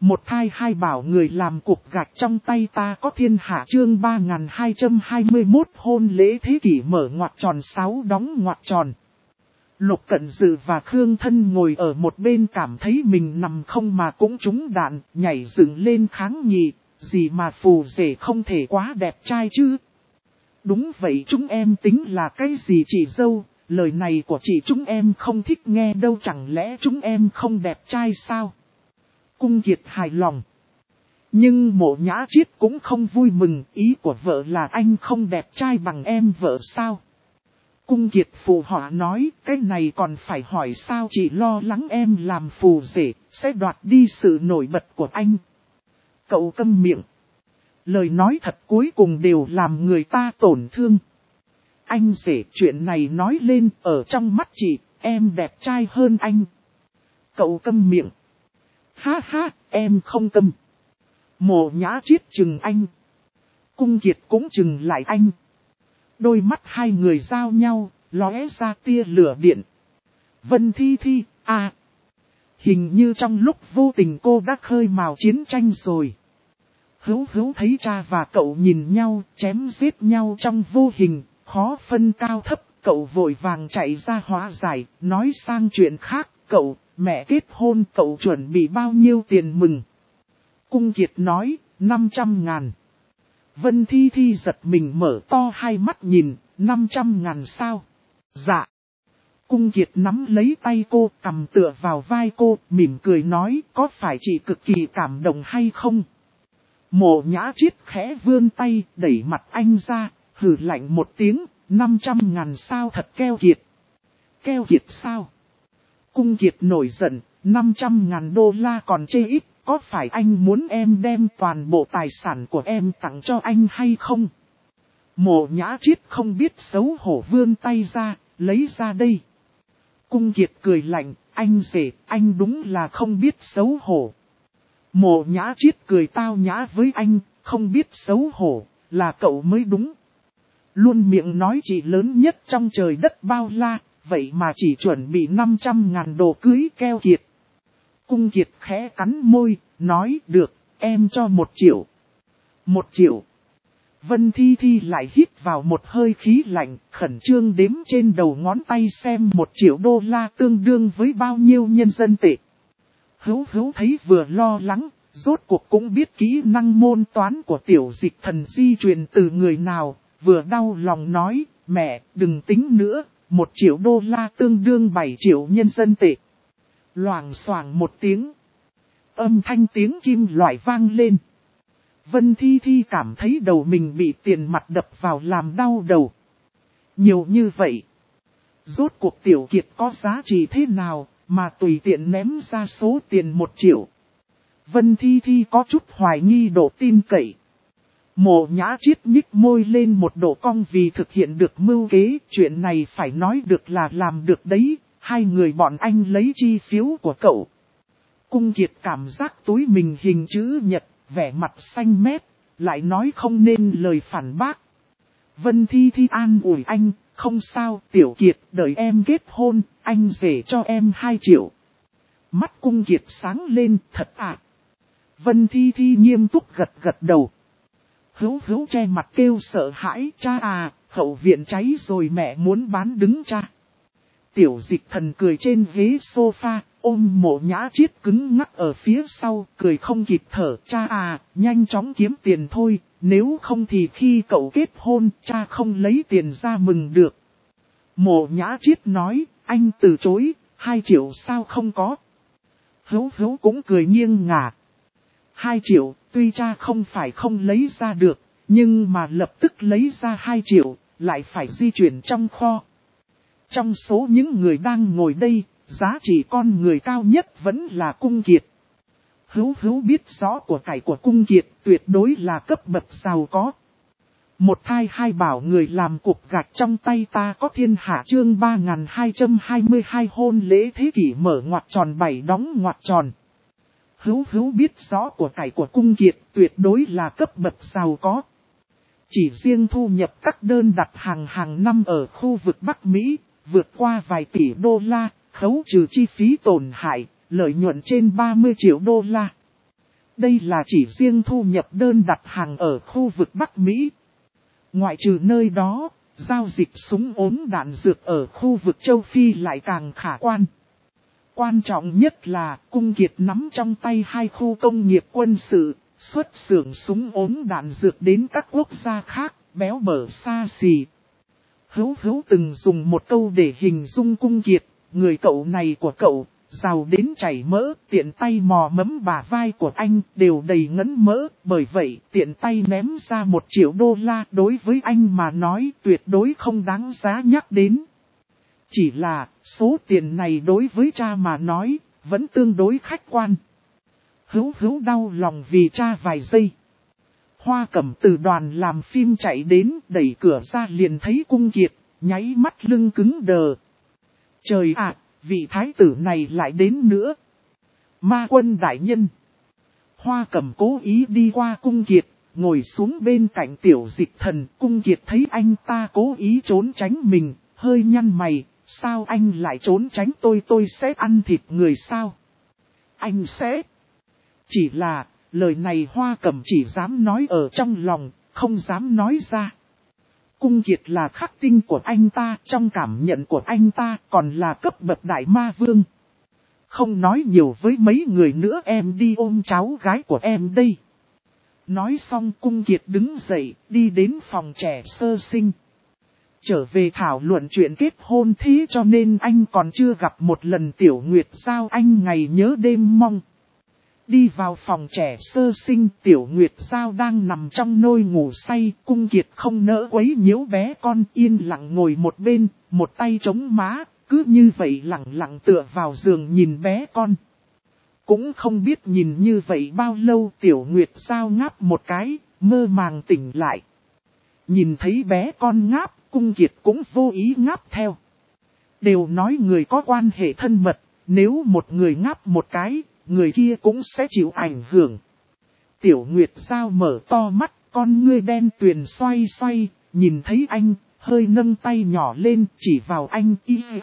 Một thai hai bảo người làm cục gạch trong tay ta có thiên hạ chương 3221 hôn lễ thế kỷ mở ngoặc tròn 6 đóng ngoặc tròn. Lục Cận Dự và Khương Thân ngồi ở một bên cảm thấy mình nằm không mà cũng trúng đạn, nhảy dựng lên kháng nghị, gì mà phù rể không thể quá đẹp trai chứ. Đúng vậy, chúng em tính là cái gì chị dâu, lời này của chị chúng em không thích nghe đâu, chẳng lẽ chúng em không đẹp trai sao? Cung Kiệt hài lòng. Nhưng Mộ Nhã Chiết cũng không vui mừng, ý của vợ là anh không đẹp trai bằng em vợ sao? Cung Kiệt phụ họa nói, cái này còn phải hỏi sao, chị lo lắng em làm phù rể, sẽ đoạt đi sự nổi bật của anh. Cậu câm miệng. Lời nói thật cuối cùng đều làm người ta tổn thương. Anh rể, chuyện này nói lên, ở trong mắt chị, em đẹp trai hơn anh. Cậu câm miệng. Ha ha, em không câm. Mộ Nhã Chiết chừng anh. Cung Kiệt cũng chừng lại anh. Đôi mắt hai người giao nhau, lóe ra tia lửa điện. Vân Thi Thi, à. Hình như trong lúc vô tình cô đã khơi mào chiến tranh rồi. Hữu Hữu thấy cha và cậu nhìn nhau, chém giết nhau trong vô hình, khó phân cao thấp. Cậu vội vàng chạy ra hóa giải, nói sang chuyện khác. Cậu, mẹ kết hôn, cậu chuẩn bị bao nhiêu tiền mừng? Cung Kiệt nói, 500.000. Vân Thi Thi giật mình mở to hai mắt nhìn, 500.000 sao? Dạ. Cung Kiệt nắm lấy tay cô, cầm tựa vào vai cô, mỉm cười nói, có phải chị cực kỳ cảm động hay không? Mộ Nhã Chiết khẽ vươn tay, đẩy mặt anh ra, hừ lạnh một tiếng, 500.000 sao thật keo kiệt. Keo kiệt sao? Cung Kiệt nổi giận, 500.000 đô la còn chê ít, có phải anh muốn em đem toàn bộ tài sản của em tặng cho anh hay không? Mộ Nhã Chiết không biết xấu hổ vươn tay ra, lấy ra đây. Cung Kiệt cười lạnh, anh rể, anh đúng là không biết xấu hổ. Mộ Nhã Chiết cười tao nhã với anh, không biết xấu hổ, là cậu mới đúng. Luôn miệng nói chị lớn nhất trong trời đất bao la, vậy mà chỉ chuẩn bị 500.000 đồ cưới keo kiệt. Cung Kiệt khẽ cắn môi, nói được, em cho 1 triệu. 1 triệu. Vân Thi Thi lại hít vào một hơi khí lạnh, khẩn trương đếm trên đầu ngón tay xem 1 triệu đô la tương đương với bao nhiêu nhân dân tệ. Hữu Hữu thấy vừa lo lắng, rốt cuộc cũng biết kỹ năng môn toán của Tiểu Dịch Thần di truyền từ người nào, vừa đau lòng nói, mẹ, đừng tính nữa, 1 triệu đô la tương đương 7 triệu nhân dân tệ. Loảng xoảng một tiếng. Âm thanh tiếng kim loại vang lên. Vân Thi Thi cảm thấy đầu mình bị tiền mặt đập vào làm đau đầu. Nhiều như vậy. Rốt cuộc Tiểu Kiệt có giá trị thế nào mà tùy tiện ném ra số tiền 1 triệu. Vân Thi Thi có chút hoài nghi độ tin cậy. Mộ Nhã Chiết nhích môi lên một độ cong vì thực hiện được mưu kế. Chuyện này phải nói được là làm được đấy. Hai người bọn anh lấy chi phiếu của cậu. Cung Kiệt cảm giác túi mình hình chữ nhật, vẻ mặt xanh mét, lại nói không nên lời phản bác. Vân Thi Thi an ủi anh, không sao Tiểu Kiệt, đợi em kết hôn, anh rể cho em 2 triệu. Mắt Cung Kiệt sáng lên, thật ạ. Vân Thi Thi nghiêm túc gật gật đầu. Hữu Hữu che mặt kêu sợ hãi, cha à, hậu viện cháy rồi mẹ muốn bán đứng cha. Tiểu Dịch Thần cười trên ghế sofa, ôm Mộ Nhã Chiết cứng ngắc ở phía sau, cười không kịp thở. Cha à, nhanh chóng kiếm tiền thôi, nếu không thì khi cậu kết hôn, cha không lấy tiền ra mừng được. Mộ Nhã Chiết nói, anh từ chối, 2 triệu sao không có. Hữu Hữu cũng cười nghiêng ngả. 2 triệu, tuy cha không phải không lấy ra được, nhưng mà lập tức lấy ra 2 triệu, lại phải di chuyển trong kho. Trong số những người đang ngồi đây, giá trị con người cao nhất vẫn là Cung Kiệt. Hữu Hữu biết rõ của cải của Cung Kiệt tuyệt đối là cấp bậc giàu có. Một thai hai bảo người làm cục gạch trong tay ta có thiên hạ chương 3222 hôn lễ thế kỷ mở ngoặc tròn 7 đóng ngoặc tròn. Hữu Hữu biết rõ của cải của Cung Kiệt tuyệt đối là cấp bậc giàu có. Chỉ riêng thu nhập các đơn đặt hàng năm ở khu vực Bắc Mỹ, vượt qua vài tỷ đô la, khấu trừ chi phí tổn hại, lợi nhuận trên 30 triệu đô la. Đây là chỉ riêng thu nhập đơn đặt hàng ở khu vực Bắc Mỹ. Ngoại trừ nơi đó, giao dịch súng ốm đạn dược ở khu vực châu Phi lại càng khả quan. Quan trọng nhất là Cung Kiệt nắm trong tay 2 khu công nghiệp quân sự, xuất xưởng súng ốm đạn dược đến các quốc gia khác, béo bở xa xỉ. Hữu từng dùng một câu để hình dung Cung Kiệt, người cậu này của cậu, giàu đến chảy mỡ, tiện tay mò mẫm bả vai của anh đều đầy ngấn mỡ, bởi vậy tiện tay ném ra 1 triệu đô la đối với anh mà nói tuyệt đối không đáng giá nhắc đến. Chỉ là, số tiền này đối với cha mà nói, vẫn tương đối khách quan. Hữu đau lòng vì cha vài giây. Hoa Cẩm từ đoàn làm phim chạy đến, đẩy cửa ra liền thấy Cung Kiệt, nháy mắt lưng cứng đờ. Trời ạ, vị thái tử này lại đến nữa. Ma Quân đại nhân. Hoa Cẩm cố ý đi qua Cung Kiệt, ngồi xuống bên cạnh Tiểu Dịch Thần. Cung Kiệt thấy anh ta cố ý trốn tránh mình, hơi nhăn mày. Sao anh lại trốn tránh tôi sẽ ăn thịt người sao? Anh sẽ... Chỉ là, lời này Hoa Cẩm chỉ dám nói ở trong lòng, không dám nói ra. Cung Kiệt là khắc tinh của anh ta, trong cảm nhận của anh ta còn là cấp bậc đại ma vương. Không nói nhiều với mấy người nữa, em đi ôm cháu gái của em đây. Nói xong Cung Kiệt đứng dậy, đi đến phòng trẻ sơ sinh. Trở về thảo luận chuyện kết hôn, thế cho nên anh còn chưa gặp một lần Tiểu Nguyệt Giao, anh ngày nhớ đêm mong. Đi vào phòng trẻ sơ sinh, Tiểu Nguyệt Giao đang nằm trong nôi ngủ say. Cung Kiệt không nỡ quấy nhiễu bé con, yên lặng ngồi một bên, một tay chống má, cứ như vậy lặng lặng tựa vào giường nhìn bé con. Cũng không biết nhìn như vậy bao lâu, Tiểu Nguyệt Giao ngáp một cái, mơ màng tỉnh lại. Nhìn thấy bé con ngáp, Cung Kiệt cũng vô ý ngáp theo. Đều nói người có quan hệ thân mật, nếu một người ngáp một cái, người kia cũng sẽ chịu ảnh hưởng. Tiểu Nguyệt Giao mở to mắt, con ngươi đen tuyền xoay xoay, nhìn thấy anh, hơi nâng tay nhỏ lên, chỉ vào anh,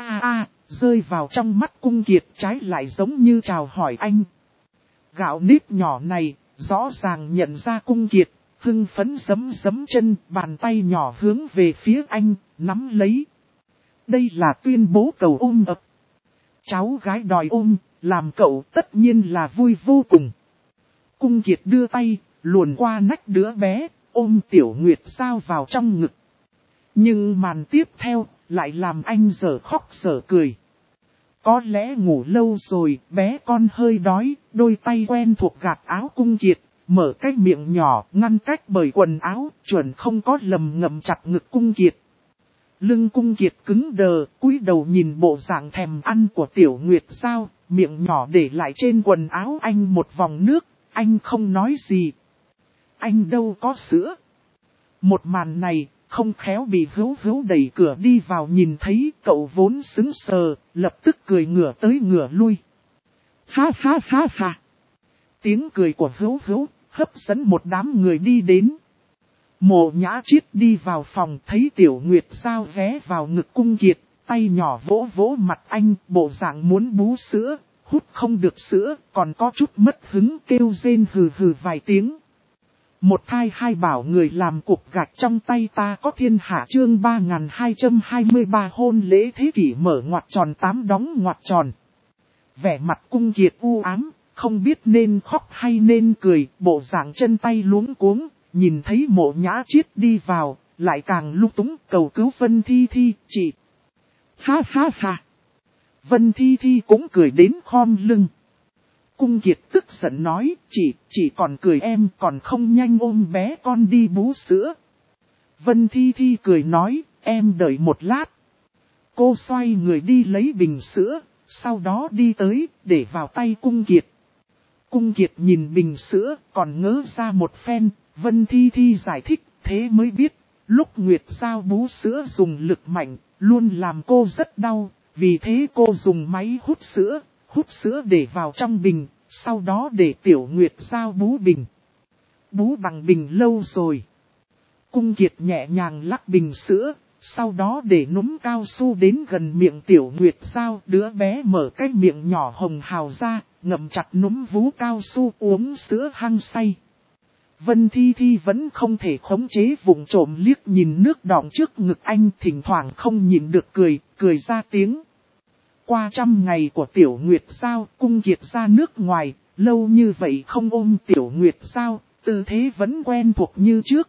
rơi vào trong mắt Cung Kiệt, trái lại giống như chào hỏi anh. Gạo nếp nhỏ này, rõ ràng nhận ra Cung Kiệt, hưng phấn giấm chân, bàn tay nhỏ hướng về phía anh, nắm lấy. Đây là tuyên bố cầu ôm ập. Cháu gái đòi ôm, làm cậu tất nhiên là vui vô cùng. Cung Kiệt đưa tay, luồn qua nách đứa bé, ôm Tiểu Nguyệt Giao vào trong ngực. Nhưng màn tiếp theo, lại làm anh dở khóc dở cười. Có lẽ ngủ lâu rồi, bé con hơi đói, đôi tay quen thuộc gạt áo Cung Kiệt, mở cái miệng nhỏ, ngăn cách bởi quần áo, chuẩn không có lầm ngậm chặt ngực Cung Kiệt. Lưng Cung Kiệt cứng đờ, cúi đầu nhìn bộ dạng thèm ăn của Tiểu Nguyệt Giao, miệng nhỏ để lại trên quần áo anh một vòng nước, anh không nói gì. Anh đâu có sữa. Một màn này, không khéo bị Hữu đẩy cửa đi vào, nhìn thấy, cậu vốn sững sờ, lập tức cười ngửa tới ngửa lui. Ha. Tiếng cười của Hữu hấp dẫn một đám người đi đến. Mộ Nhã Triết đi vào phòng, thấy Tiểu Nguyệt Giao ghé vào ngực Cung Kiệt, tay nhỏ vỗ mặt anh, bộ dạng muốn bú sữa, hút không được sữa, còn có chút mất hứng, kêu rên hừ vài tiếng. Một thai hai bảo người làm cục gạch trong tay ta có thiên hạ, chương 3223 hôn lễ thế kỷ mở ngoặc tròn 8 đóng ngoặc tròn. Vẻ mặt Cung Kiệt u ám, không biết nên khóc hay nên cười, bộ dạng chân tay luống cuống, nhìn thấy Mộ Nhã Triết đi vào, lại càng lung túng, cầu cứu Vân Thi, chị. Ha. Vân Thi cũng cười đến khom lưng. Cung Kiệt tức giận nói, chị còn cười, em còn không nhanh ôm bé con đi bú sữa. Vân Thi cười nói, em đợi một lát. Cô xoay người đi lấy bình sữa, sau đó đi tới, để vào tay Cung Kiệt. Cung Kiệt nhìn bình sữa, còn ngớ ra một phen, Vân Thi giải thích, thế mới biết, lúc Nguyệt Giao bú sữa dùng lực mạnh, luôn làm cô rất đau, vì thế cô dùng máy hút sữa để vào trong bình, sau đó để Tiểu Nguyệt Giao bú bình. Bú bằng bình lâu rồi. Cung Kiệt nhẹ nhàng lắc bình sữa, sau đó để núm cao su đến gần miệng Tiểu Nguyệt Giao, đứa bé mở cái miệng nhỏ hồng hào ra, ngậm chặt núm vú cao su uống sữa hăng say. Vân Thi Thi vẫn không thể khống chế vụng trộm liếc nhìn nước đọng trước ngực anh, thỉnh thoảng không nhịn được cười ra tiếng. Qua 100 ngày của Tiểu Nguyệt Giao, Cung Kiệt ra nước ngoài, lâu như vậy không ôm Tiểu Nguyệt Giao, tư thế vẫn quen thuộc như trước.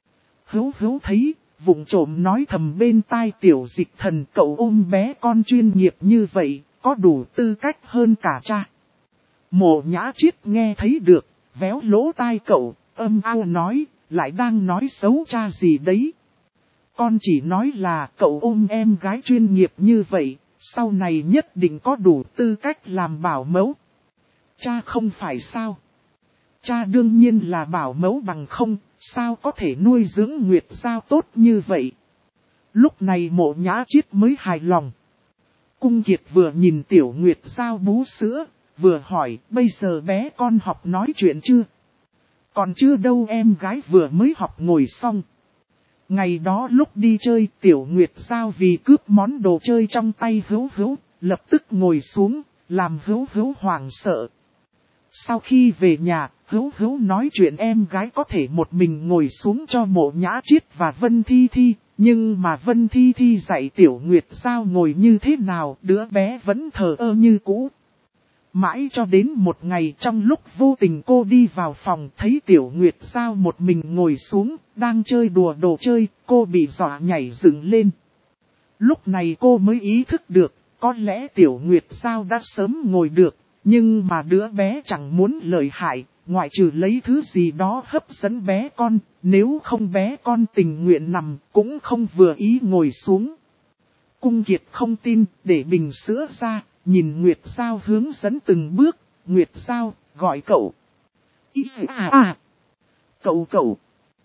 Hữu thấy, vụng trộm nói thầm bên tai Tiểu Dịch Thần, cậu ôm bé con chuyên nghiệp như vậy, có đủ tư cách hơn cả cha. Mộ Nhã Triết nghe thấy được, véo lỗ tai cậu, âm ao nói, lại đang nói xấu cha gì đấy. Con chỉ nói là cậu ôm em gái chuyên nghiệp như vậy, sau này nhất định có đủ tư cách làm bảo mẫu. Cha không phải sao? Cha đương nhiên là bảo mẫu, bằng không, sao có thể nuôi dưỡng Nguyệt Giao tốt như vậy? Lúc này Mộ Nhã Triết mới hài lòng. Cung Kiệt vừa nhìn Tiểu Nguyệt Giao bú sữa, vừa hỏi, bây giờ bé con học nói chuyện chưa? Còn chưa đâu, em gái vừa mới học ngồi xong. Ngày đó lúc đi chơi, Tiểu Nguyệt Giao vì cướp món đồ chơi trong tay Hữu, lập tức ngồi xuống, làm Hữu hoảng sợ. Sau khi về nhà, Hữu nói chuyện em gái có thể một mình ngồi xuống cho Mộ Nhã Triết và Vân Thi Thi, nhưng mà Vân Thi Thi dạy Tiểu Nguyệt Giao ngồi như thế nào, đứa bé vẫn thờ ơ như cũ. Mãi cho đến một ngày, trong lúc vô tình cô đi vào phòng, thấy Tiểu Nguyệt Giao một mình ngồi xuống, đang chơi đùa đồ chơi, cô bị dọa nhảy dựng lên. Lúc này cô mới ý thức được, có lẽ Tiểu Nguyệt Giao đã sớm ngồi được, nhưng mà đứa bé chẳng muốn lợi hại, ngoại trừ lấy thứ gì đó hấp dẫn bé con, nếu không bé con tình nguyện nằm, cũng không vừa ý ngồi xuống. Cung Kiệt không tin, để bình sữa ra, nhìn Nguyệt Giao hướng dẫn từng bước. Nguyệt Giao, gọi cậu. Cậu.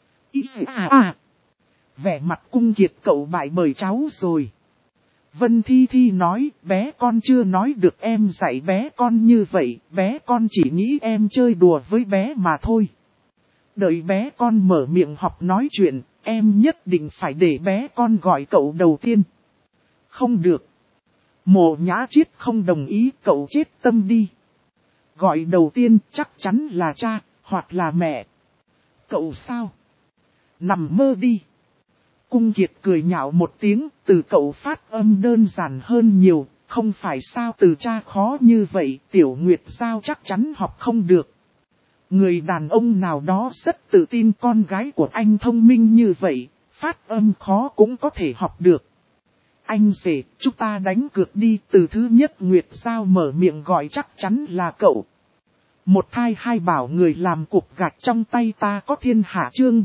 Vẻ mặt Cung Kiệt cậu bại bởi cháu rồi. Vân Thi Thi nói, bé con chưa nói được em dạy bé con như vậy, bé con chỉ nghĩ em chơi đùa với bé mà thôi. Đợi bé con mở miệng học nói chuyện, em nhất định phải để bé con gọi cậu đầu tiên. Không được. Mộ Nhã Triết không đồng ý, cậu chết tâm đi. Gọi đầu tiên chắc chắn là cha, hoặc là mẹ. Cậu sao? Nằm mơ đi. Cung Kiệt cười nhạo một tiếng, từ cậu phát âm đơn giản hơn nhiều, không phải sao từ cha khó như vậy, Tiểu Nguyệt Giao chắc chắn học không được. Người đàn ông nào đó rất tự tin con gái của anh thông minh như vậy, phát âm khó cũng có thể học được. Anh rể, chúng ta đánh cược đi, từ thứ nhất Nguyệt Giao mở miệng gọi chắc chắn là cậu. Một thai hai bảo người làm cục gạch trong tay ta có thiên hạ, chương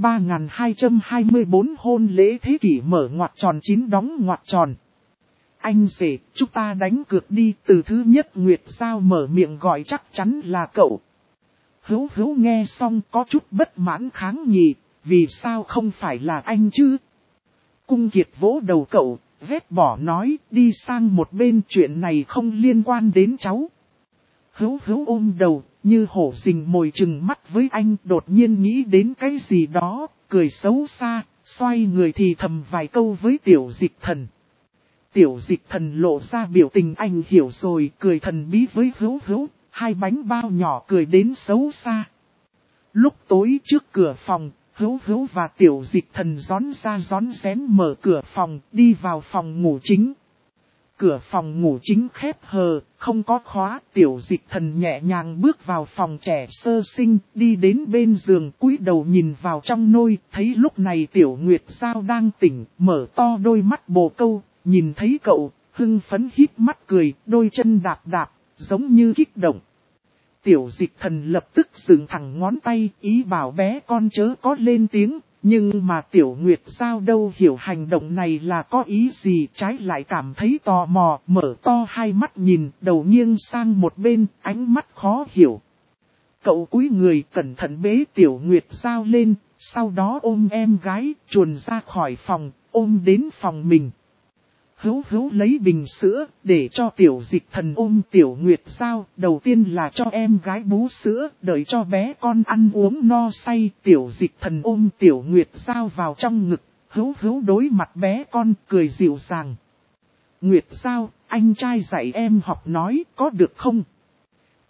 3224 hôn lễ thế kỷ mở ngoặc tròn 9 đóng ngoặc tròn. Anh rể, chúng ta đánh cược đi, từ thứ nhất Nguyệt Giao mở miệng gọi chắc chắn là cậu. Hữu nghe xong có chút bất mãn kháng nghị, vì sao không phải là anh chứ? Cung Kiệt vỗ đầu cậu, vét bỏ nói, đi sang một bên, chuyện này không liên quan đến cháu. Hữu ôm đầu, như hổ rình mồi chừng mắt với anh, đột nhiên nghĩ đến cái gì đó, cười xấu xa, xoay người thì thầm vài câu với Tiểu Dịch Thần. Tiểu Dịch Thần lộ ra biểu tình anh hiểu rồi, cười thần bí với Hữu, hai bánh bao nhỏ cười đến xấu xa. Lúc tối trước cửa phòng, Hữu và Tiểu Dịch Thần rón rén mở cửa phòng, đi vào phòng ngủ chính. Cửa phòng ngủ chính khép hờ, không có khóa, Tiểu Dịch Thần nhẹ nhàng bước vào phòng trẻ sơ sinh, đi đến bên giường cúi đầu nhìn vào trong nôi, thấy lúc này Tiểu Nguyệt Giao đang tỉnh, mở to đôi mắt bồ câu, nhìn thấy cậu, hưng phấn híp mắt cười, đôi chân đạp, giống như kích động. Tiểu Dịch Thần lập tức dựng thẳng ngón tay, ý bảo bé con chớ có lên tiếng, nhưng mà Tiểu Nguyệt Giao đâu hiểu hành động này là có ý gì, trái lại cảm thấy tò mò, mở to hai mắt nhìn, đầu nghiêng sang một bên, ánh mắt khó hiểu. Cậu cúi người cẩn thận bế Tiểu Nguyệt Giao lên, sau đó ôm em gái, chuồn ra khỏi phòng, ôm đến phòng mình. Hữu lấy bình sữa, để cho Tiểu Dịch Thần ôm Tiểu Nguyệt Giao, đầu tiên là cho em gái bú sữa, đợi cho bé con ăn uống no say, Tiểu Dịch Thần ôm Tiểu Nguyệt Giao vào trong ngực, Hữu đối mặt bé con, cười dịu dàng. Nguyệt Giao, anh trai dạy em học nói, có được không?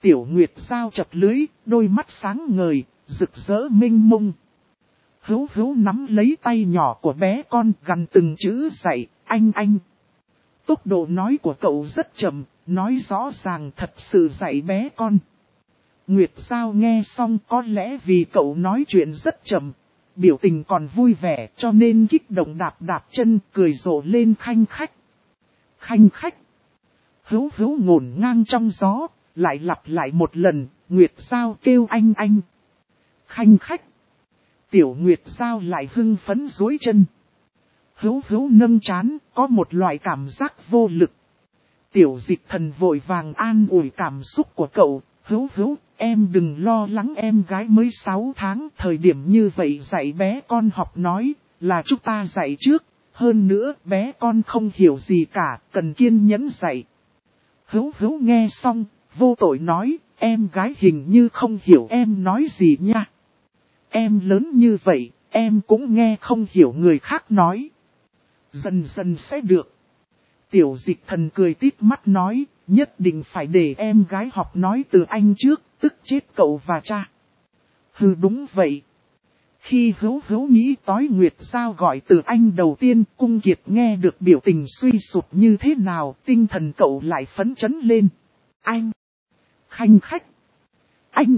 Tiểu Nguyệt Giao chập lưới, đôi mắt sáng ngời, rực rỡ mênh mông. Hữu Hữu nắm lấy tay nhỏ của bé con gằn từng chữ dạy, anh. Tốc độ nói của cậu rất chậm, nói rõ ràng thật sự dạy bé con. Nguyệt Giao nghe xong có lẽ vì cậu nói chuyện rất chậm, biểu tình còn vui vẻ cho nên kích động đạp chân cười rộ lên khanh khách. Khanh khách. Hữu Hữu ngổn ngang trong gió, lại lặp lại một lần, Nguyệt Giao kêu anh. Khanh khách. Tiểu Nguyệt Giao lại hưng phấn duỗi chân. Hữu Hữu nâng trán, có một loại cảm giác vô lực. Tiểu Dịch Thần vội vàng an ủi cảm xúc của cậu. Hữu, em đừng lo lắng, em gái mới 6 tháng, thời điểm như vậy dạy bé con học nói, là chúng ta dạy trước. Hơn nữa, bé con không hiểu gì cả, cần kiên nhẫn dạy. Hữu nghe xong, vô tội nói, em gái hình như không hiểu em nói gì nha. Em lớn như vậy, em cũng nghe không hiểu người khác nói. Dần dần sẽ được. Tiểu Dịch Thần cười tít mắt nói, nhất định phải để em gái học nói từ anh trước, tức chết cậu và cha. Hừ, đúng vậy. Khi Hữu nghĩ tối Nguyệt Giao gọi từ anh đầu tiên, Cung Kiệt nghe được biểu tình suy sụp như thế nào, tinh thần cậu lại phấn chấn lên. Anh. Khanh khách. Anh.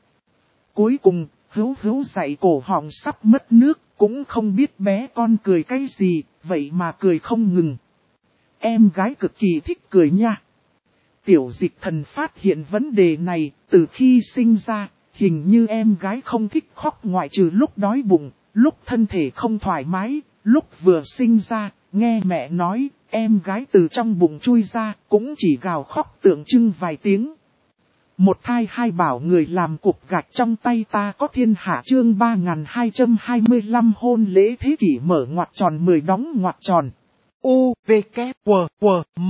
Cuối cùng, Hữu dạy cổ họng sắp mất nước, cũng không biết bé con cười cái gì, vậy mà cười không ngừng. Em gái cực kỳ thích cười nha. Tiểu Dịch Thần phát hiện vấn đề này, từ khi sinh ra, hình như em gái không thích khóc ngoại trừ lúc đói bụng, lúc thân thể không thoải mái, lúc vừa sinh ra, nghe mẹ nói, em gái từ trong bụng chui ra, cũng chỉ gào khóc tượng trưng vài tiếng. Một thai hai bảo người làm cục gạch trong tay ta có thiên hạ chương 3225 hôn lễ thế kỷ mở ngoặc tròn 10 đóng ngoặc tròn. U, V, K, W, M.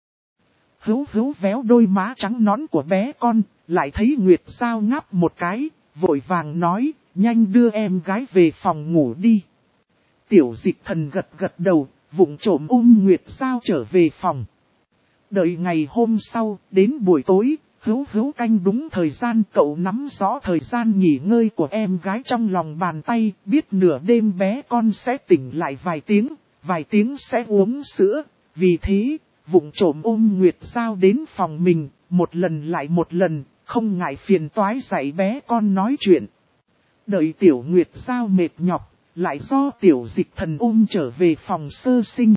Hữu véo đôi má trắng nõn của bé con, lại thấy Nguyệt Giao ngáp một cái, vội vàng nói, nhanh đưa em gái về phòng ngủ đi. Tiểu Dịch Thần gật đầu, vụng trộm Nguyệt Giao trở về phòng. Đợi ngày hôm sau, đến buổi tối, Hữu canh đúng thời gian, cậu nắm rõ thời gian nghỉ ngơi của em gái trong lòng bàn tay, biết nửa đêm bé con sẽ tỉnh lại vài tiếng sẽ uống sữa, vì thế, vụng trộm Nguyệt Giao đến phòng mình, một lần lại một lần, không ngại phiền toái dạy bé con nói chuyện. Đợi Tiểu Nguyệt Giao mệt nhọc, lại do Tiểu Dịch Thần trở về phòng sơ sinh.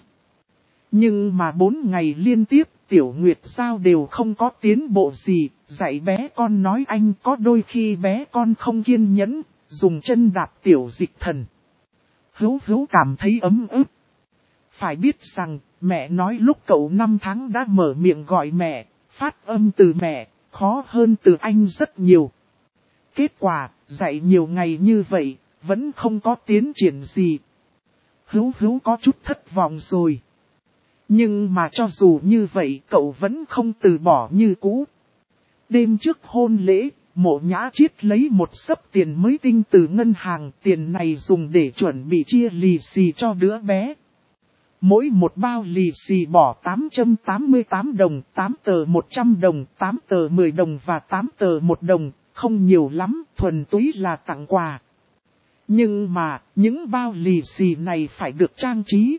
Nhưng mà 4 ngày liên tiếp, Tiểu Nguyệt Giao đều không có tiến bộ gì, dạy bé con nói anh, có đôi khi bé con không kiên nhẫn, dùng chân đạp Tiểu Dịch Thần. Hữu cảm thấy ấm ức. Phải biết rằng, mẹ nói lúc cậu 5 tháng đã mở miệng gọi mẹ, phát âm từ mẹ, khó hơn từ anh rất nhiều. Kết quả, dạy nhiều ngày như vậy, vẫn không có tiến triển gì. Hữu có chút thất vọng rồi. Nhưng mà cho dù như vậy, cậu vẫn không từ bỏ như cũ. Đêm trước hôn lễ, Mộ Nhã Chiết lấy một xấp tiền mới tinh từ ngân hàng, tiền này dùng để chuẩn bị chia lì xì cho đứa bé. Mỗi một bao lì xì bỏ 888 đồng, 8 tờ 100 đồng, 8 tờ 10 đồng và 8 tờ 1 đồng, không nhiều lắm, thuần túy là tặng quà. Nhưng mà, những bao lì xì này phải được trang trí.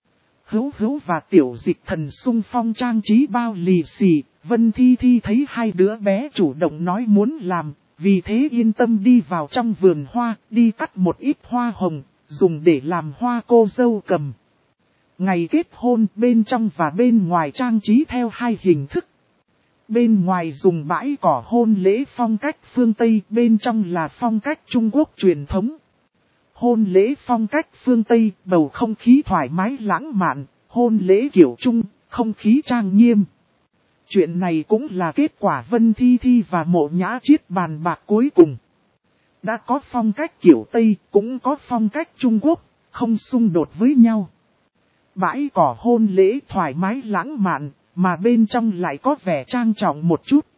Hữu và Tiểu Dịch Thần xung phong trang trí bao lì xì, Vân Thi thấy hai đứa bé chủ động nói muốn làm, vì thế yên tâm đi vào trong vườn hoa, đi cắt một ít hoa hồng, dùng để làm hoa cô dâu cầm. Ngày kết hôn bên trong và bên ngoài trang trí theo hai hình thức. Bên ngoài dùng bãi cỏ hôn lễ phong cách phương Tây, bên trong là phong cách Trung Quốc truyền thống. Hôn lễ phong cách phương Tây, bầu không khí thoải mái lãng mạn, hôn lễ kiểu Trung, không khí trang nghiêm. Chuyện này cũng là kết quả Vân Thi và Mộ Nhã Chiết bàn bạc cuối cùng. Đã có phong cách kiểu Tây, cũng có phong cách Trung Quốc, không xung đột với nhau. Bãi cỏ hôn lễ thoải mái lãng mạn, mà bên trong lại có vẻ trang trọng một chút.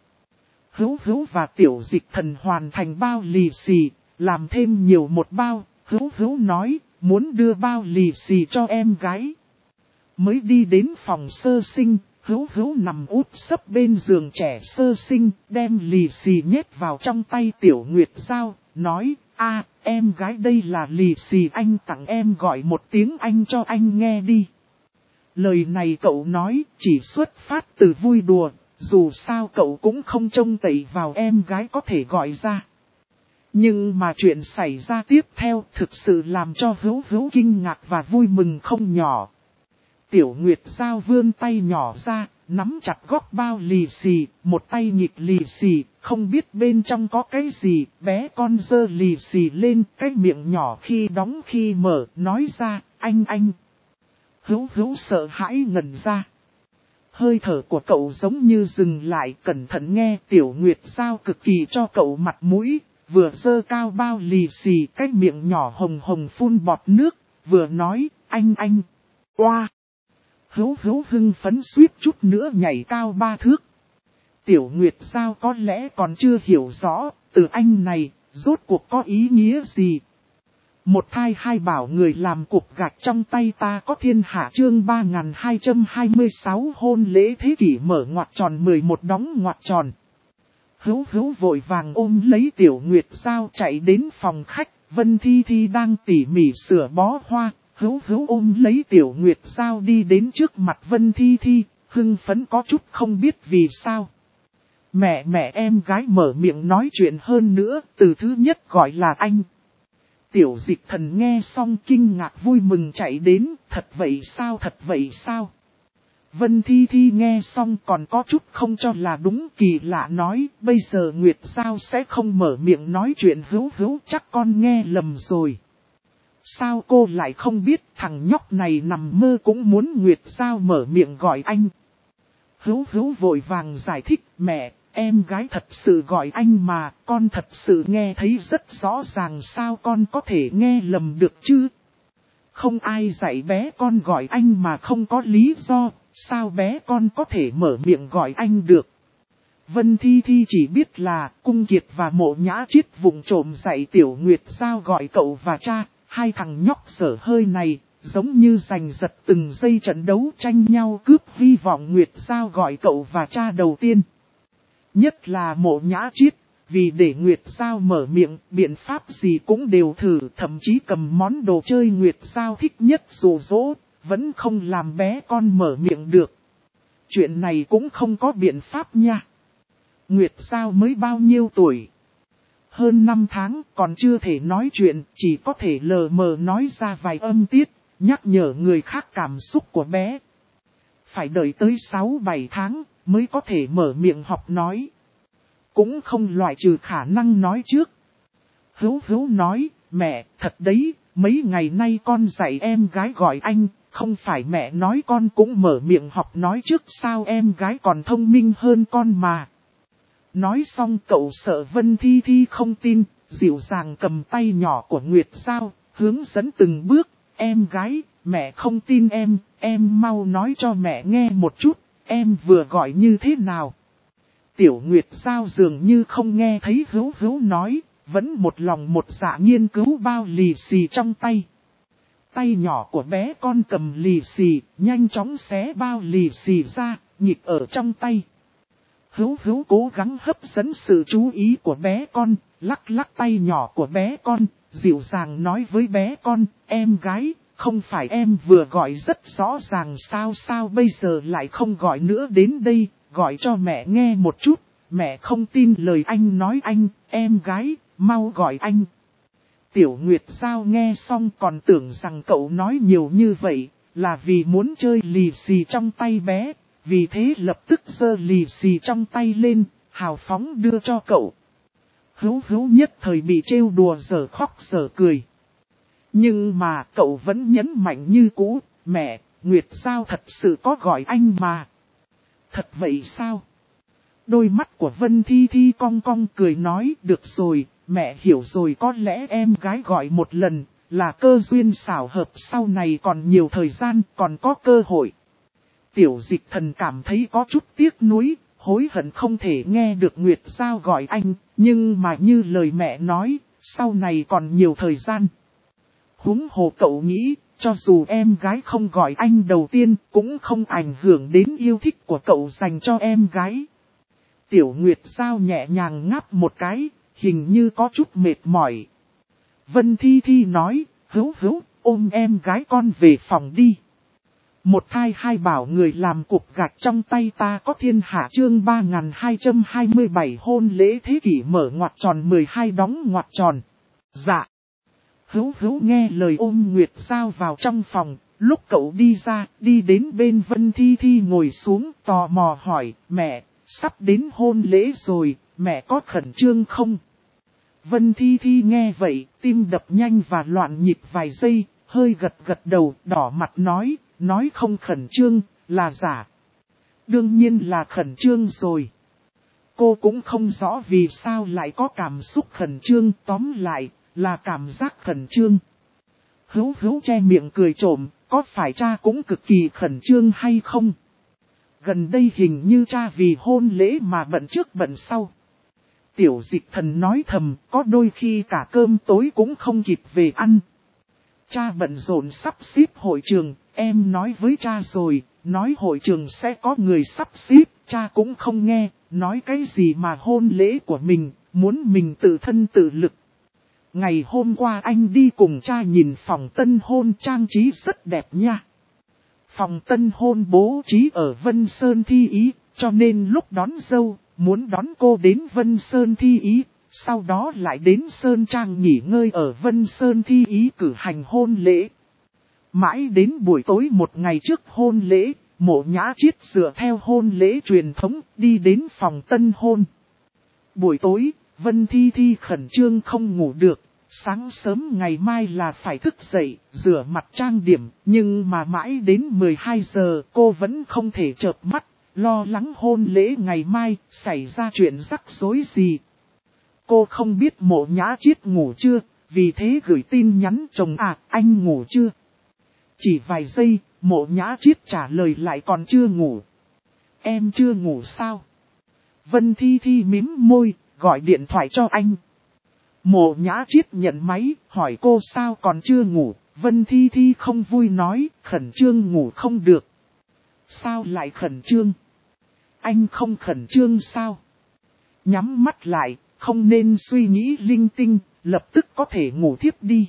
Hữu và Tiểu Dịch Thần hoàn thành bao lì xì, làm thêm nhiều một bao. Hữu nói, muốn đưa bao lì xì cho em gái. Mới đi đến phòng sơ sinh, Hữu Hữu nằm úp sấp bên giường trẻ sơ sinh, đem lì xì nhét vào trong tay Tiểu Nguyệt Giao, nói, em gái đây là lì xì anh tặng em, gọi một tiếng anh cho anh nghe đi. Lời này cậu nói chỉ xuất phát từ vui đùa, dù sao cậu cũng không trông cậy vào em gái có thể gọi ra. Nhưng mà chuyện xảy ra tiếp theo thực sự làm cho Hữu Hữu kinh ngạc và vui mừng không nhỏ. Tiểu Nguyệt Giao vươn tay nhỏ ra, nắm chặt góc bao lì xì, một tay nhịp lì xì, không biết bên trong có cái gì, bé con giơ lì xì lên, cái miệng nhỏ khi đóng khi mở, nói ra, anh. Hữu Hữu sợ hãi ngẩn ra. Hơi thở của cậu giống như dừng lại, cẩn thận nghe. Tiểu Nguyệt Giao cực kỳ cho cậu mặt mũi, vừa giơ cao bao lì xì, cái miệng nhỏ hồng hồng phun bọt nước, vừa nói, anh. Oa! Hữu Hữu hưng phấn suýt chút nữa nhảy cao 3 thước. Tiểu Nguyệt Giao có lẽ còn chưa hiểu rõ, từ anh này, rốt cuộc có ý nghĩa gì. Một thai hai bảo người làm cục gạch trong tay ta có thiên hạ chương 3226 hôn lễ thế kỷ mở ngoặc tròn 11 đóng ngoặc tròn. Hữu Hữu vội vàng ôm lấy Tiểu Nguyệt Giao chạy đến phòng khách, Vân Thi Thi đang tỉ mỉ sửa bó hoa. Hữu Hữu ôm lấy Tiểu Nguyệt Giao đi đến trước mặt Vân Thi Thi, hưng phấn có chút không biết vì sao. Mẹ em gái mở miệng nói chuyện hơn nữa, từ thứ nhất gọi là anh. Tiểu Dịch Thần nghe xong kinh ngạc vui mừng chạy đến, thật vậy sao? Vân Thi Thi nghe xong còn có chút không cho là đúng, kỳ lạ nói, bây giờ Nguyệt Giao sẽ không mở miệng nói chuyện. Hữu Hữu chắc con nghe lầm rồi. Sao cô lại không biết thằng nhóc này nằm mơ cũng muốn Nguyệt Giao mở miệng gọi anh? Hữu Hữu vội vàng giải thích, mẹ, em gái thật sự gọi anh mà, con thật sự nghe thấy rất rõ ràng, sao con có thể nghe lầm được chứ? Không ai dạy bé con gọi anh mà không có lý do, sao bé con có thể mở miệng gọi anh được? Vân Thi Thi chỉ biết là Cung Kiệt và Mộ Nhã Triết vụng trộm dạy Tiểu Nguyệt Giao gọi cậu và cha. Hai thằng nhóc dở hơi này, giống như giành giật từng giây trận đấu tranh nhau cướp hy vọng Nguyệt Giao gọi cậu và cha đầu tiên. Nhất là Mộ Nhã Triết, vì để Nguyệt Giao mở miệng, biện pháp gì cũng đều thử, thậm chí cầm món đồ chơi Nguyệt Giao thích nhất dụ dỗ, vẫn không làm bé con mở miệng được. Chuyện này cũng không có biện pháp nha. Nguyệt Giao mới bao nhiêu tuổi? Hơn 5 tháng còn chưa thể nói chuyện, chỉ có thể lờ mờ nói ra vài âm tiết, nhắc nhở người khác cảm xúc của bé. Phải đợi tới 6-7 tháng mới có thể mở miệng học nói. Cũng không loại trừ khả năng nói trước. Hữu Hữu nói, mẹ, thật đấy, mấy ngày nay con dạy em gái gọi anh, không phải mẹ nói con cũng mở miệng học nói trước sao, em gái còn thông minh hơn con mà. Nói xong cậu sợ Vân Thi Thi không tin, dịu dàng cầm tay nhỏ của Nguyệt Giao, hướng dẫn từng bước, em gái, mẹ không tin em mau nói cho mẹ nghe một chút, em vừa gọi như thế nào. Tiểu Nguyệt Giao dường như không nghe thấy Hữu Hữu nói, vẫn một lòng một dạ nghiên cứu bao lì xì trong tay. Tay nhỏ của bé con cầm lì xì, nhanh chóng xé bao lì xì ra, nhịp ở trong tay. Hữu Hữu cố gắng hấp dẫn sự chú ý của bé con, lắc lắc tay nhỏ của bé con, dịu dàng nói với bé con, em gái, không phải em vừa gọi rất rõ ràng sao bây giờ lại không gọi nữa, đến đây, gọi cho mẹ nghe một chút, mẹ không tin lời anh nói em gái, mau gọi anh. Tiểu Nguyệt Giao nghe xong còn tưởng rằng cậu nói nhiều như vậy, là vì muốn chơi lì xì trong tay bé. Vì thế lập tức giơ lì xì trong tay lên, hào phóng đưa cho cậu. Hữu Hữu nhất thời bị trêu đùa dở khóc dở cười. Nhưng mà cậu vẫn nhấn mạnh như cũ, mẹ, Nguyệt Giao thật sự có gọi anh mà. Thật vậy sao? Đôi mắt của Vân Thi Thi cong cong cười nói, được rồi, mẹ hiểu rồi, có lẽ em gái gọi một lần, là cơ duyên xảo hợp, sau này còn nhiều thời gian, còn có cơ hội. Tiểu Dịch Thần cảm thấy có chút tiếc nuối, hối hận không thể nghe được Nguyệt Giao gọi anh, nhưng mà như lời mẹ nói, sau này còn nhiều thời gian. Huống hồ cậu nghĩ, cho dù em gái không gọi anh đầu tiên, cũng không ảnh hưởng đến yêu thích của cậu dành cho em gái. Tiểu Nguyệt Giao nhẹ nhàng ngáp một cái, hình như có chút mệt mỏi. Vân Thi Thi nói, hữu, ôm em gái con về phòng đi. Một thai hai bảo người làm cục gạch trong tay ta có thiên hạ chương 3227 hôn lễ thế kỷ mở ngoặc tròn 12 đóng ngoặc tròn. Dạ. Hữu nghe lời ôm Nguyệt Giao vào trong phòng, lúc cậu đi ra, đi đến bên Vân Thi Thi ngồi xuống tò mò hỏi, mẹ, sắp đến hôn lễ rồi, mẹ có khẩn trương không? Vân Thi Thi nghe vậy, tim đập nhanh và loạn nhịp vài giây, hơi gật đầu, đỏ mặt nói không khẩn trương, là giả. Đương nhiên là khẩn trương rồi. Cô cũng không rõ vì sao lại có cảm xúc khẩn trương, tóm lại, là cảm giác khẩn trương. Hữu che miệng cười trộm, có phải cha cũng cực kỳ khẩn trương hay không? Gần đây hình như cha vì hôn lễ mà bận trước bận sau. Tiểu Dịch Thần nói thầm, có đôi khi cả cơm tối cũng không kịp về ăn. Cha bận rộn sắp xếp hội trường, em nói với cha rồi, nói hội trường sẽ có người sắp xếp, cha cũng không nghe, nói cái gì mà hôn lễ của mình, muốn mình tự thân tự lực. Ngày hôm qua anh đi cùng cha nhìn phòng tân hôn trang trí rất đẹp nha. Phòng tân hôn bố trí ở Vân Sơn Thi Ý, cho nên lúc đón dâu, muốn đón cô đến Vân Sơn Thi Ý, sau đó lại đến Sơn Trang nghỉ ngơi ở Vân Sơn Thi Ý cử hành hôn lễ. Mãi đến buổi tối một ngày trước hôn lễ, Mộ Nhã Chiết dựa theo hôn lễ truyền thống đi đến phòng tân hôn. Buổi tối, Vân Thi Thi khẩn trương không ngủ được, sáng sớm ngày mai là phải thức dậy, rửa mặt trang điểm, nhưng mà mãi đến 12 giờ cô vẫn không thể chợp mắt, lo lắng hôn lễ ngày mai xảy ra chuyện rắc rối gì. Cô không biết Mộ Nhã Chiết ngủ chưa, vì thế gửi tin nhắn chồng anh ngủ chưa? Chỉ vài giây, Mộ Nhã Chiết trả lời lại còn chưa ngủ. Em chưa ngủ sao? Vân Thi Thi mím môi, gọi điện thoại cho anh. Mộ Nhã Chiết nhận máy, hỏi cô sao còn chưa ngủ. Vân Thi Thi không vui nói, khẩn trương ngủ không được. Sao lại khẩn trương? Anh không khẩn trương sao? Nhắm mắt lại, không nên suy nghĩ linh tinh, lập tức có thể ngủ thiếp đi.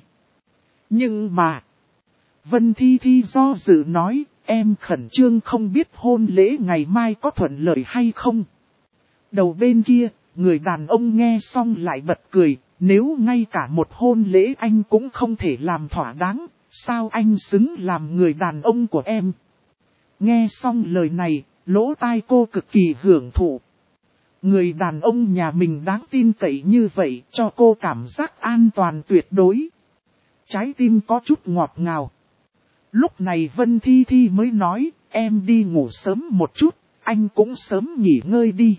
Nhưng mà... Vân Thi Thi do dự nói, em khẩn trương không biết hôn lễ ngày mai có thuận lợi hay không. Đầu bên kia, người đàn ông nghe xong lại bật cười, nếu ngay cả một hôn lễ anh cũng không thể làm thỏa đáng, sao anh xứng làm người đàn ông của em. Nghe xong lời này, lỗ tai cô cực kỳ hưởng thụ. Người đàn ông nhà mình đáng tin cậy như vậy cho cô cảm giác an toàn tuyệt đối. Trái tim có chút ngọt ngào. Lúc này Vân Thi Thi mới nói, em đi ngủ sớm một chút, anh cũng sớm nghỉ ngơi đi.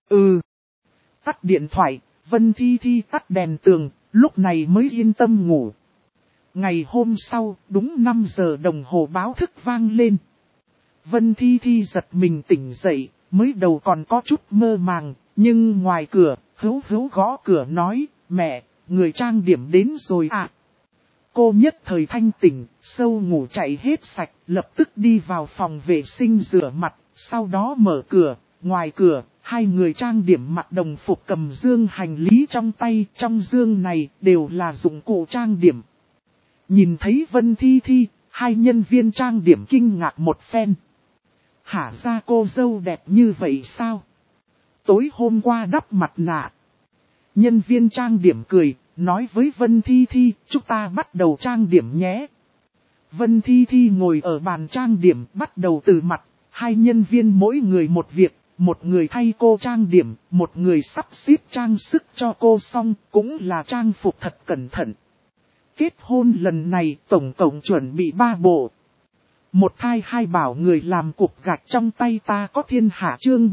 Tắt điện thoại, Vân Thi Thi tắt đèn tường, lúc này mới yên tâm ngủ. Ngày hôm sau, đúng 5 giờ đồng hồ báo thức vang lên. Vân Thi Thi giật mình tỉnh dậy, mới đầu còn có chút mơ màng, nhưng ngoài cửa, Hữu gõ cửa nói, mẹ, người trang điểm đến rồi ạ. Cô nhất thời thanh tỉnh, sâu ngủ chạy hết sạch, lập tức đi vào phòng vệ sinh rửa mặt, sau đó mở cửa, ngoài cửa, hai người trang điểm mặc đồng phục cầm dương hành lý trong tay, trong dương này đều là dụng cụ trang điểm. Nhìn thấy Vân Thi Thi, hai nhân viên trang điểm kinh ngạc một phen. Hả ra cô dâu đẹp như vậy sao? Tối hôm qua đắp mặt nạ. Nhân viên trang điểm cười, nói với Vân Thi Thi, chúng ta bắt đầu trang điểm nhé. Vân Thi Thi ngồi ở bàn trang điểm bắt đầu từ mặt, hai nhân viên mỗi người một việc, một người thay cô trang điểm, một người sắp xếp trang sức cho cô xong, cũng là trang phục thật cẩn thận. Kết hôn lần này tổng cộng chuẩn bị 3 bộ. Một thai hai bảo người làm cục gạch trong tay ta có thiên hạ chương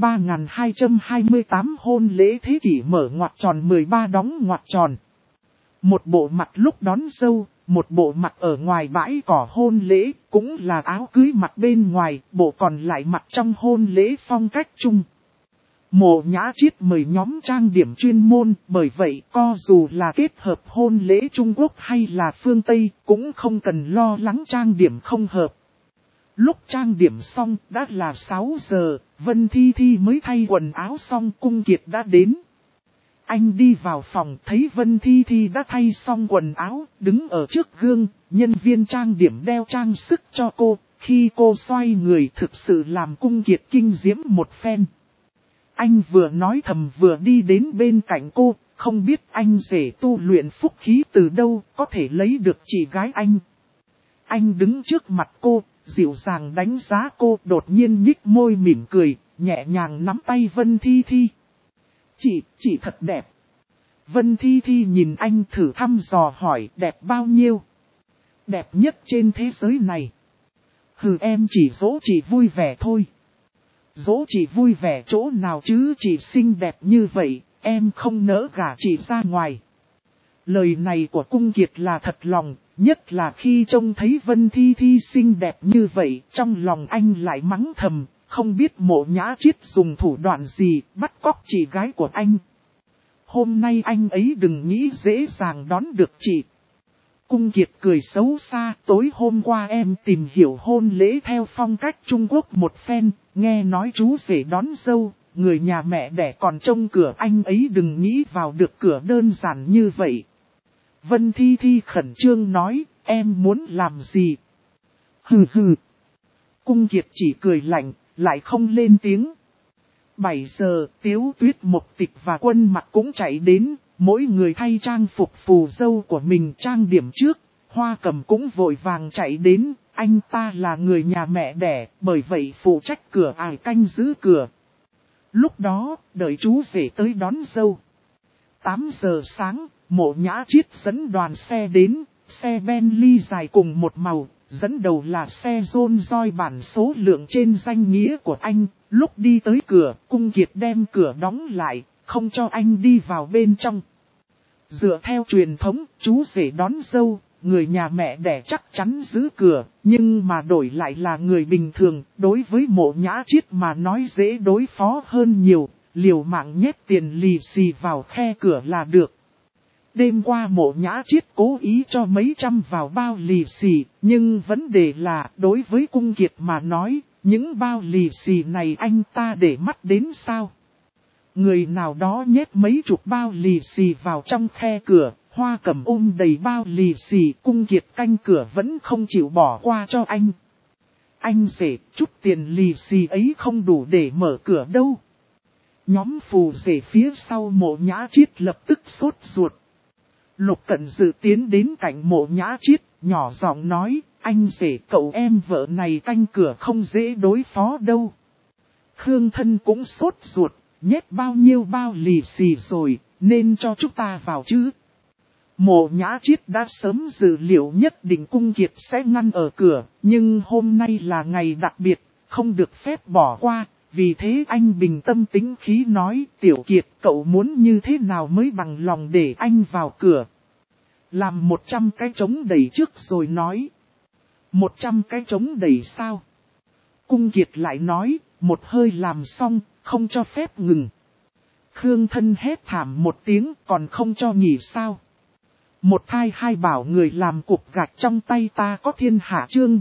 3228 hôn lễ thế kỷ mở ngoặc tròn 13 đóng ngoặc tròn. Một bộ mặc lúc đón dâu, một bộ mặc ở ngoài bãi cỏ hôn lễ, cũng là áo cưới mặc bên ngoài, bộ còn lại mặc trong hôn lễ phong cách chung. Mộ Nhã Chiết mời nhóm trang điểm chuyên môn, bởi vậy co dù là kết hợp hôn lễ Trung Quốc hay là phương Tây, cũng không cần lo lắng trang điểm không hợp. Lúc trang điểm xong đã là 6 giờ, Vân Thi Thi mới thay quần áo xong, Cung Kiệt đã đến. Anh đi vào phòng thấy Vân Thi Thi đã thay xong quần áo, đứng ở trước gương, nhân viên trang điểm đeo trang sức cho cô, khi cô xoay người thực sự làm Cung Kiệt kinh diễm một phen. Anh vừa nói thầm vừa đi đến bên cạnh cô, không biết anh rể tu luyện phúc khí từ đâu có thể lấy được chị gái anh. Anh đứng trước mặt cô, dịu dàng đánh giá cô, đột nhiên nhích môi mỉm cười, nhẹ nhàng nắm tay Vân Thi Thi. Chị thật đẹp. Vân Thi Thi nhìn anh thử thăm dò hỏi đẹp bao nhiêu. Đẹp nhất trên thế giới này. Hừ, em chỉ dỗ chị vui vẻ thôi. Dỗ chị vui vẻ chỗ nào chứ, chị xinh đẹp như vậy, em không nỡ gả chị ra ngoài. Lời này của Cung Kiệt là thật lòng, nhất là khi trông thấy Vân Thi Thi xinh đẹp như vậy, trong lòng anh lại mắng thầm, không biết Mộ Nhã Chiết dùng thủ đoạn gì bắt cóc chị gái của anh. Hôm nay anh ấy đừng nghĩ dễ dàng đón được chị. Cung Kiệt cười xấu xa, tối hôm qua em tìm hiểu hôn lễ theo phong cách Trung Quốc một phen, nghe nói chú rể đón dâu, người nhà mẹ đẻ còn trông cửa, anh ấy đừng nghĩ vào được cửa đơn giản như vậy. Vân Thi Thi khẩn trương nói, em muốn làm gì? Hừ hừ. Cung Kiệt chỉ cười lạnh, lại không lên tiếng. 7 giờ, Tiếu Tuyết, Mộc Tịch và Quân Mặc cũng chạy đến, mỗi người thay trang phục phù dâu của mình trang điểm trước. Hoa Cầm cũng vội vàng chạy đến, anh ta là người nhà mẹ đẻ, bởi vậy phụ trách cửa ải canh giữ cửa. Lúc đó, đợi chú rể tới đón dâu. 8 giờ sáng, Mộ Nhã Chiết dẫn đoàn xe đến, xe Bentley dài cùng một màu, dẫn đầu là xe Rolls-Royce bản số lượng trên danh nghĩa của anh. Lúc đi tới cửa, Cung Kiệt đem cửa đóng lại, không cho anh đi vào bên trong. Dựa theo truyền thống, chú rể đón dâu, người nhà mẹ đẻ chắc chắn giữ cửa, nhưng mà đổi lại là người bình thường, đối với Mộ Nhã Chiết mà nói dễ đối phó hơn nhiều, liều mạng nhét tiền lì xì vào khe cửa là được. Đêm qua Mộ Nhã Chiết cố ý cho mấy trăm vào bao lì xì, nhưng vấn đề là đối với Cung Kiệt mà nói, những bao lì xì này anh ta để mắt đến sao? Người nào đó nhét mấy chục bao lì xì vào trong khe cửa, Hoa Cầm ôm đầy bao lì xì, Cung Kiệt canh cửa vẫn không chịu bỏ qua cho anh. Anh rể, chút tiền lì xì ấy không đủ để mở cửa đâu. Nhóm phù rể phía sau Mộ Nhã Chiết lập tức sốt ruột. Lục Cẩn Dự tiến đến cạnh Mộ Nhã Chiết, nhỏ giọng nói, anh rể cậu em vợ này canh cửa không dễ đối phó đâu. Khương Thân cũng sốt ruột, nhét bao nhiêu bao lì xì rồi, nên cho chúng ta vào chứ. Mộ Nhã Chiết đã sớm dự liệu nhất định Cung Kiệt sẽ ngăn ở cửa, nhưng hôm nay là ngày đặc biệt, không được phép bỏ qua. Vì thế anh bình tâm tĩnh khí nói, Tiểu Kiệt cậu muốn như thế nào mới bằng lòng để anh vào cửa. Làm 100 cái trống đẩy trước rồi nói. 100 cái trống đẩy sao? Cung Kiệt lại nói, một hơi làm xong, không cho phép ngừng. Khương Thân hét thảm một tiếng, còn không cho nghỉ sao? Một thai hai bảo người làm cục gạch trong tay ta có thiên hạ, chương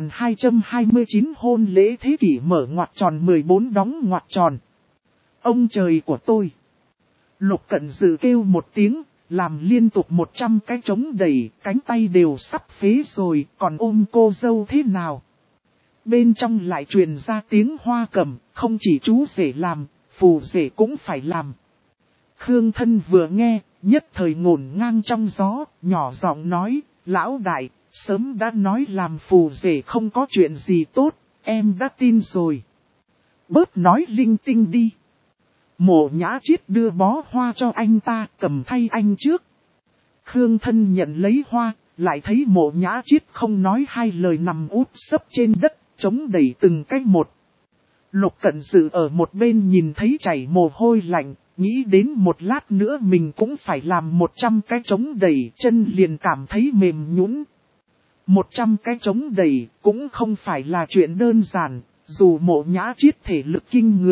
3229 hôn lễ thế kỷ mở ngoặc tròn 14 đóng ngoặc tròn. Ông trời của tôi! Lục Cẩn Dự kêu một tiếng, làm liên tục 100 cái trống đẩy, cánh tay đều sắp phế rồi, còn ôm cô dâu thế nào? Bên trong lại truyền ra tiếng Hoa Cầm, không chỉ chú rể làm, phù rể cũng phải làm. Khương Thân vừa nghe, nhất thời ngổn ngang trong gió, nhỏ giọng nói, lão đại, sớm đã nói làm phù rể không có chuyện gì tốt, em đã tin rồi. Bớt nói linh tinh đi. Mộ Nhã Chiết đưa bó hoa cho anh ta, cầm thay anh trước. Khương Thân nhận lấy hoa, lại thấy Mộ Nhã Chiết không nói hai lời nằm úp sấp trên đất, chống đẩy từng cái một. Lục Cẩn Dự ở một bên nhìn thấy chảy mồ hôi lạnh, nghĩ đến một lát nữa mình cũng phải làm 100 cái trống đẩy, chân liền cảm thấy mềm nhũn. 100 cái trống đẩy cũng không phải là chuyện đơn giản, dù Mộ Nhã Chiết thể lực kinh người,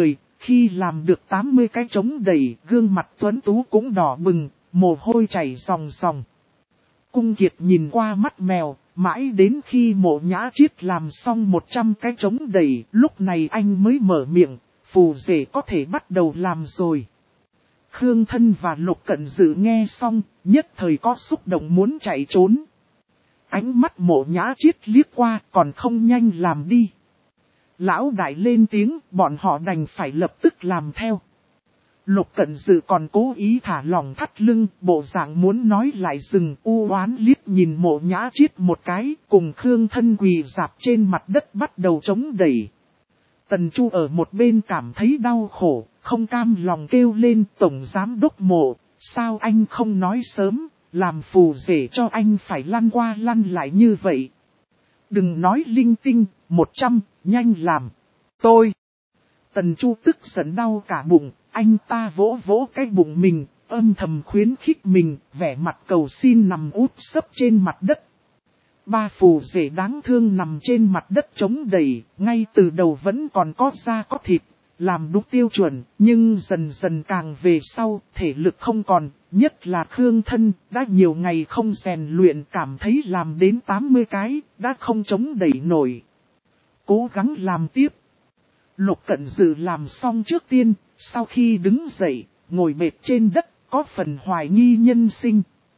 Khi làm được 80 cái trống đầy, gương mặt tuấn tú cũng đỏ bừng, mồ hôi chảy ròng ròng. Cung Kiệt nhìn qua mắt mèo, mãi đến khi Mộ Nhã Chiết làm xong 100 cái trống đầy, lúc này anh mới mở miệng, phù rể có thể bắt đầu làm rồi. Khương Thân và Lục Cẩn Dự nghe xong, nhất thời có xúc động muốn chạy trốn. Ánh mắt Mộ Nhã Chiết liếc qua, còn không nhanh làm đi. Lão đại lên tiếng, bọn họ đành phải lập tức làm theo. Lục Cẩn Dự còn cố ý thả lỏng thắt lưng, bộ dạng muốn nói lại dừng, u oán liếc nhìn Mộ Nhã Chiết một cái, cùng Khương Thân quỳ rạp trên mặt đất bắt đầu chống đẩy. Tần Chu ở một bên cảm thấy đau khổ, không cam lòng kêu lên, Tổng Giám Đốc Mộ, sao anh không nói sớm, làm phù rể cho anh phải lăn qua lăn lại như vậy. Đừng nói linh tinh, 100, nhanh làm. Tôi. Tần Chu tức giận đau cả bụng, anh ta vỗ vỗ cái bụng mình, âm thầm khuyến khích mình, vẻ mặt cầu xin nằm úp sấp trên mặt đất. Ba phù rể đáng thương nằm trên mặt đất chống đầy, ngay từ đầu vẫn còn có da có thịt, làm đúng tiêu chuẩn, nhưng dần dần càng về sau, thể lực không còn, nhất là Khương Thân, đã nhiều ngày không rèn luyện cảm thấy làm đến 80 cái, đã không chống đẩy nổi. Cố gắng làm tiếp. Lục Cẩn Dự làm xong trước tiên, sau khi đứng dậy, ngồi bệt trên đất, có phần hoài nghi nhân sinh.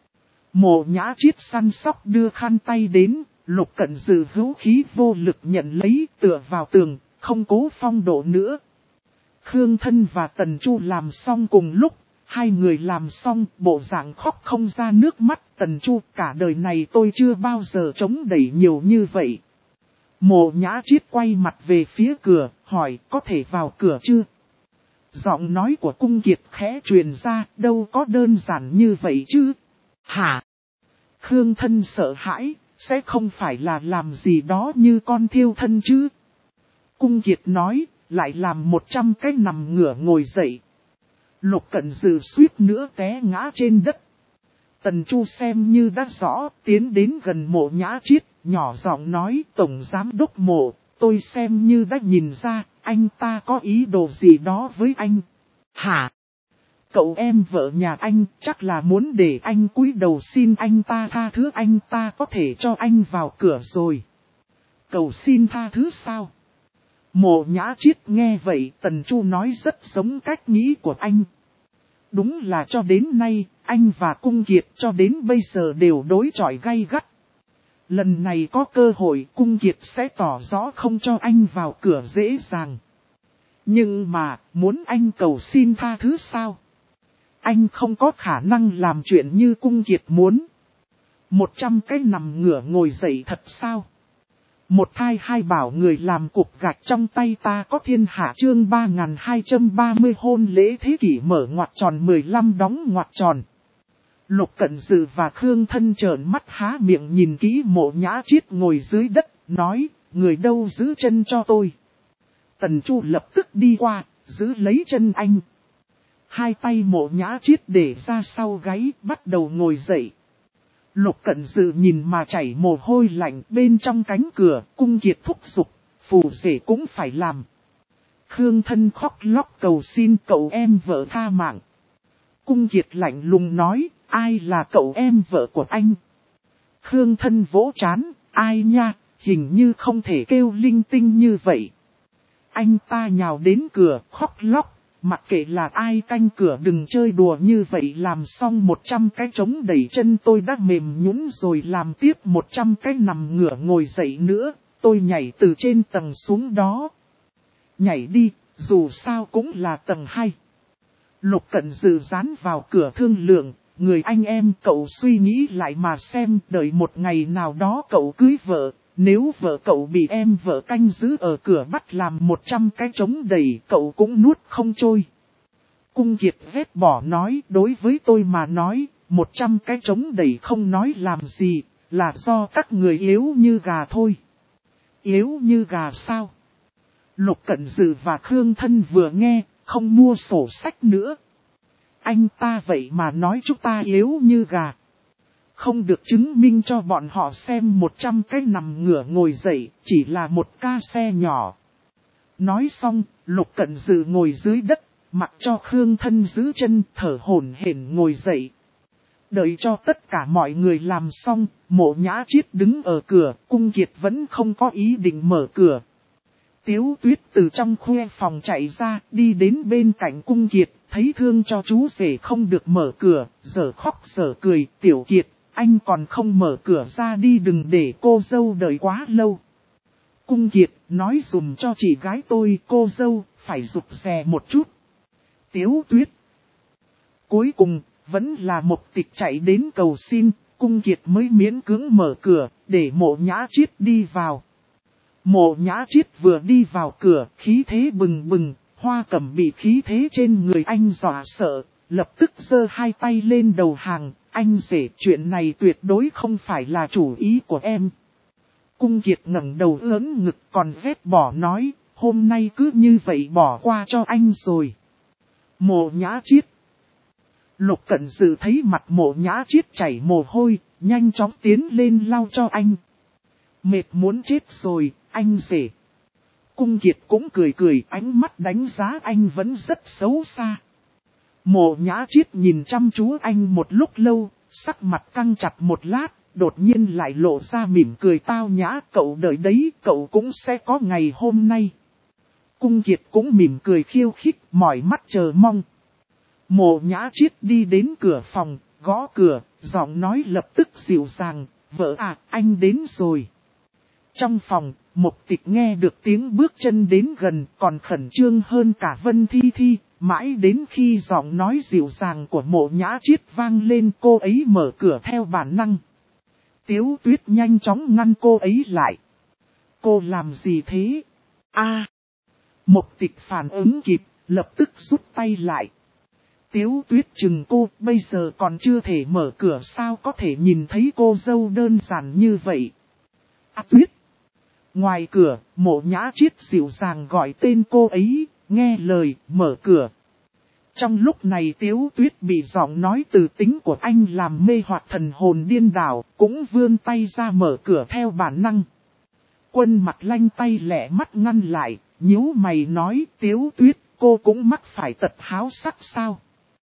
Mộ Nhã Chiết săn sóc đưa khăn tay đến, Lục Cẩn Dự hữu khí vô lực nhận lấy, tựa vào tường, không cố phong độ nữa. Khương Thân và Tần Chu làm xong cùng lúc, hai người làm xong, bộ dạng khóc không ra nước mắt. Tần Chu, cả đời này tôi chưa bao giờ chống đẩy nhiều như vậy. Mộ Nhã Chiết quay mặt về phía cửa, hỏi có thể vào cửa chưa? Giọng nói của Cung Kiệt khẽ truyền ra, đâu có đơn giản như vậy chứ? Hả? Khương Thân sợ hãi, sẽ không phải là làm gì đó như con thiêu thân chứ? Cung Kiệt nói, lại làm 100 cái nằm ngửa ngồi dậy. Lục Cẩn Dự suýt nữa té ngã trên đất. Tần Chu xem như đã rõ, tiến đến gần Mộ Nhã Chiết, nhỏ giọng nói, Tổng Giám Đốc Mộ, tôi xem như đã nhìn ra, anh ta có ý đồ gì đó với anh. Hả? Cậu em vợ nhà anh chắc là muốn để anh cúi đầu xin anh ta tha thứ, anh ta có thể cho anh vào cửa rồi. Cầu xin tha thứ sao? Mộ Nhã Chiết nghe vậy, Tần Chu nói rất giống cách nghĩ của anh. Đúng là cho đến nay, anh và Cung Kiệt cho đến bây giờ đều đối chọi gay gắt. Lần này có cơ hội, Cung Kiệt sẽ tỏ rõ không cho anh vào cửa dễ dàng. Nhưng mà, muốn anh cầu xin tha thứ sao? Anh không có khả năng làm chuyện như Cung Kiệt muốn. 100 cái nằm ngửa ngồi dậy thật sao? Một thai hai bảo người làm cục gạch trong tay ta có thiên hạ chương 3230 hôn lễ thế kỷ mở ngoặc tròn 15 đóng ngoặc tròn. Lục Cẩn Dự và Khương Thân trợn mắt há miệng nhìn kỹ Mộ Nhã Chiết ngồi dưới đất, nói, người đâu giữ chân cho tôi. Tần Chu lập tức đi qua, giữ lấy chân anh. Hai tay Mộ Nhã Chiết để ra sau gáy, bắt đầu ngồi dậy. Lục Cẩn Dự nhìn mà chảy mồ hôi lạnh, bên trong cánh cửa, Cung Kiệt thúc giục, phù rể cũng phải làm. Khương Thân khóc lóc cầu xin cậu em vợ tha mạng. Cung Kiệt lạnh lùng nói, ai là cậu em vợ của anh? Khương Thân vỗ trán, ai nha, hình như không thể kêu linh tinh như vậy. Anh ta nhào đến cửa, khóc lóc. Mặc kệ là ai canh cửa đừng chơi đùa như vậy, làm xong 100 cái trống đẩy chân tôi đã mềm nhũn rồi, làm tiếp 100 cái nằm ngửa ngồi dậy nữa, tôi nhảy từ trên tầng xuống đó. Nhảy đi, dù sao cũng là tầng 2. Lục Cẩn Dự dán vào cửa thương lượng, người anh em cậu suy nghĩ lại mà xem, đợi một ngày nào đó cậu cưới vợ. Nếu vợ cậu bị em vợ canh giữ ở cửa bắt làm 100 cái trống đầy, cậu cũng nuốt không trôi. Cung Kiệt vét bỏ nói, đối với tôi mà nói, 100 cái trống đầy không nói làm gì, là do các người yếu như gà thôi. Yếu như gà sao? Lục Cẩn Dự và Khương Thân vừa nghe, không mua sổ sách nữa. Anh ta vậy mà nói chúng ta yếu như gà. Không được chứng minh cho bọn họ xem 100 cái nằm ngửa ngồi dậy, chỉ là một ca xe nhỏ. Nói xong, Lục Cận Dừ ngồi dưới đất, mặc cho Khương Thân giữ chân thở hổn hển ngồi dậy. Đợi cho tất cả mọi người làm xong, Mộ Nhã Chiết đứng ở cửa, Cung Kiệt vẫn không có ý định mở cửa. Tiếu Tuyết từ trong khuê phòng chạy ra, đi đến bên cạnh Cung Kiệt, thấy thương cho chú rể không được mở cửa, giờ khóc giờ cười, Tiểu Kiệt, anh còn không mở cửa ra đi, đừng để cô dâu đợi quá lâu. Cung Kiệt, nói dùm cho chị gái tôi, cô dâu, phải rụt rè một chút. Tiếu Tuyết. Cuối cùng, vẫn là Mộc Tịch chạy đến cầu xin, Cung Kiệt mới miễn cưỡng mở cửa, để Mộ Nhã Chiết đi vào. Mộ Nhã Chiết vừa đi vào cửa, khí thế bừng bừng, Hoa Cẩm bị khí thế trên người anh dọa sợ, lập tức giơ hai tay lên đầu hàng, anh rể, chuyện này tuyệt đối không phải là chủ ý của em. Cung Kiệt ngẩng đầu ưỡn ngực còn ghét bỏ nói, hôm nay cứ như vậy bỏ qua cho anh rồi. Mộ Nhã Chiết. Lục Cận Dừ thấy mặt Mộ Nhã Chiết chảy mồ hôi, nhanh chóng tiến lên lau cho anh. Mệt muốn chết rồi, anh rể. Cung Kiệt cũng cười cười, ánh mắt đánh giá anh vẫn rất xấu xa. Mộ Nhã Chiết nhìn chăm chú anh một lúc lâu, sắc mặt căng chặt một lát, đột nhiên lại lộ ra mỉm cười tao nhã, cậu đợi đấy, cậu cũng sẽ có ngày hôm nay. Cung Kiệt cũng mỉm cười khiêu khích, mỏi mắt chờ mong. Mộ Nhã Chiết đi đến cửa phòng, gõ cửa, giọng nói lập tức dịu dàng, vợ à, anh đến rồi. Trong phòng, Mộc Tịch nghe được tiếng bước chân đến gần, còn khẩn trương hơn cả Vân Thi Thi, mãi đến khi giọng nói dịu dàng của Mộ Nhã Chiết vang lên, cô ấy mở cửa theo bản năng. Tiếu Tuyết nhanh chóng ngăn cô ấy lại. Cô làm gì thế? Mộc Tịch phản ứng kịp, lập tức rút tay lại. Tiếu Tuyết chừng cô, bây giờ còn chưa thể mở cửa, sao có thể nhìn thấy cô dâu đơn giản như vậy? Tuyết. Ngoài cửa, Mộ Nhã Chiết dịu dàng gọi tên cô ấy, nghe lời, mở cửa. Trong lúc này Tiếu Tuyết bị giọng nói từ tính của anh làm mê hoặc thần hồn điên đảo, cũng vươn tay ra mở cửa theo bản năng. Quân Mặt Lanh tay lẹ mắt ngăn lại, nhíu mày nói, Tiếu Tuyết, cô cũng mắc phải tật háo sắc sao?